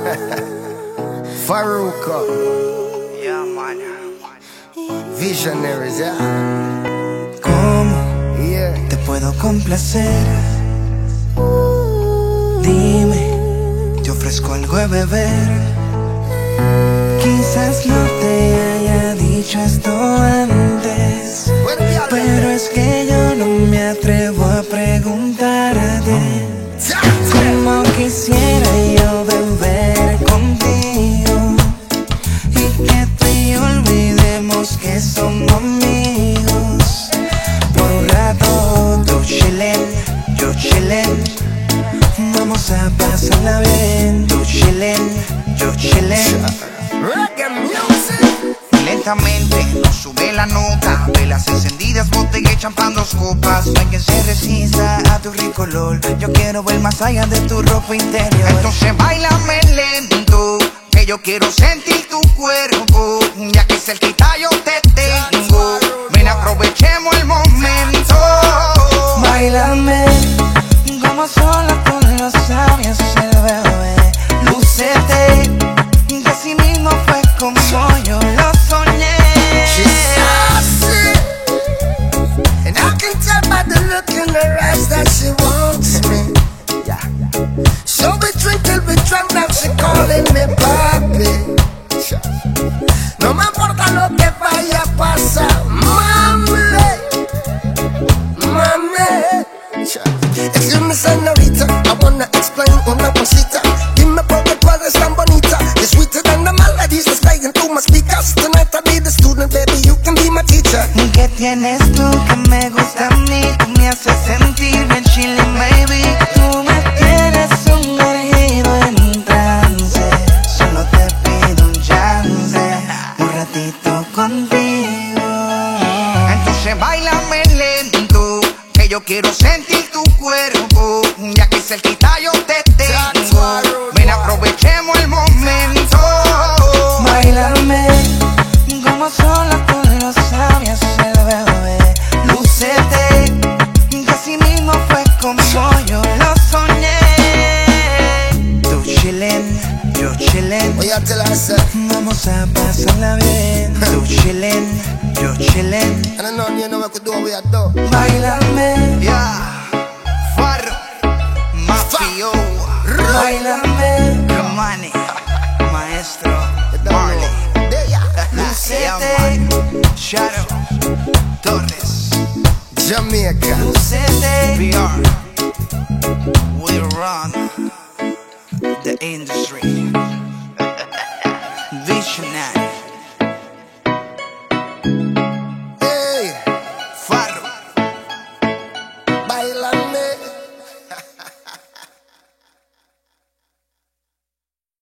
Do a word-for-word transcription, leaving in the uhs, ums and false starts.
Farruko. Yeah, man. Visionaries, yeah. ¿Cómo Yeah. te puedo complacer? Dime, te ofrezco algo de beber. Quizás no te haya dicho esto antes, pero es que yo no me atrevo a preguntarte cómo quisiera yo beber contigo y que tú y yo olvidemos que somos amigos. Por un rato tú chillen, yo chillen, vamos a pasarla bien. Tú chillen, yo chillen. Reggae music. Lentamente nos sube la nota, velas encendidas, botella y champán, dos copas. No hay quien se resista a tu rico olor. Yo quiero ver más allá de tu ropa interior. Entonces bailame lento, que yo quiero sentir tu cuerpo. Ya que cerquita yo te tengo, ven aprovechemos el momento. Bailame como sola con los labios el bebé. Lúcete, que así mismo fue como yo lo soñé. She's saucy, and I can tell by the look in her eyes that she wants me. Yeah. So we drink till we drunk, now she calling me papi. No me importa lo que vaya a pasar, mami, mami. Excuse me, señorita, I wanna explain una cosita. Dime por qué tú eres tan bonita. You're sweeter than the melodies that's playing through my speakers. Tonight I need a student, baby, you can be my teacher. ¿Qué tienes tú que me gusta a mí? Tú me haces sentir bien chilling, baby. Tú me tienes sumergido en trance. Solo te pido un chance, un ratito contigo. Entonces bailame lento, que yo quiero sentir tu cuerpo. Ya que cerquita yo te tengo, ven aprovechemos el momento. Bailame como sola con los labios el bebé. Lúcete, que así mismo fue como yo lo soñé. Tú chillen, yo chillen, Oye, te la sé. vamos a pasarla bien. Tú chillen, yo chillen. And I know you know what to do, we are do. Bailame, yeah, Farro, Mafio. Bailame, Romani, Maestro, Marley. Lucete, Shadow, Torres, Jamaica. Lucete, V R. We run the industry.